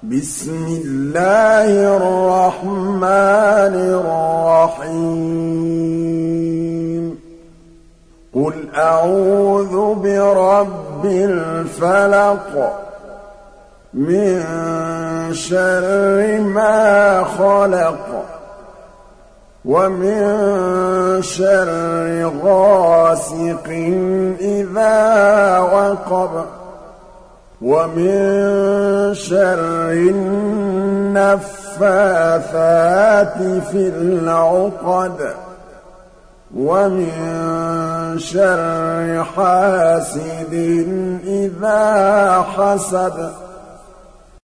بسم الله الرحمن الرحيم قل أعوذ برب الفلق من شر ما خلق ومن شر غاسق إذا وقب ومن شر النفاثات في العقد ومن شر حاسد إذا حسد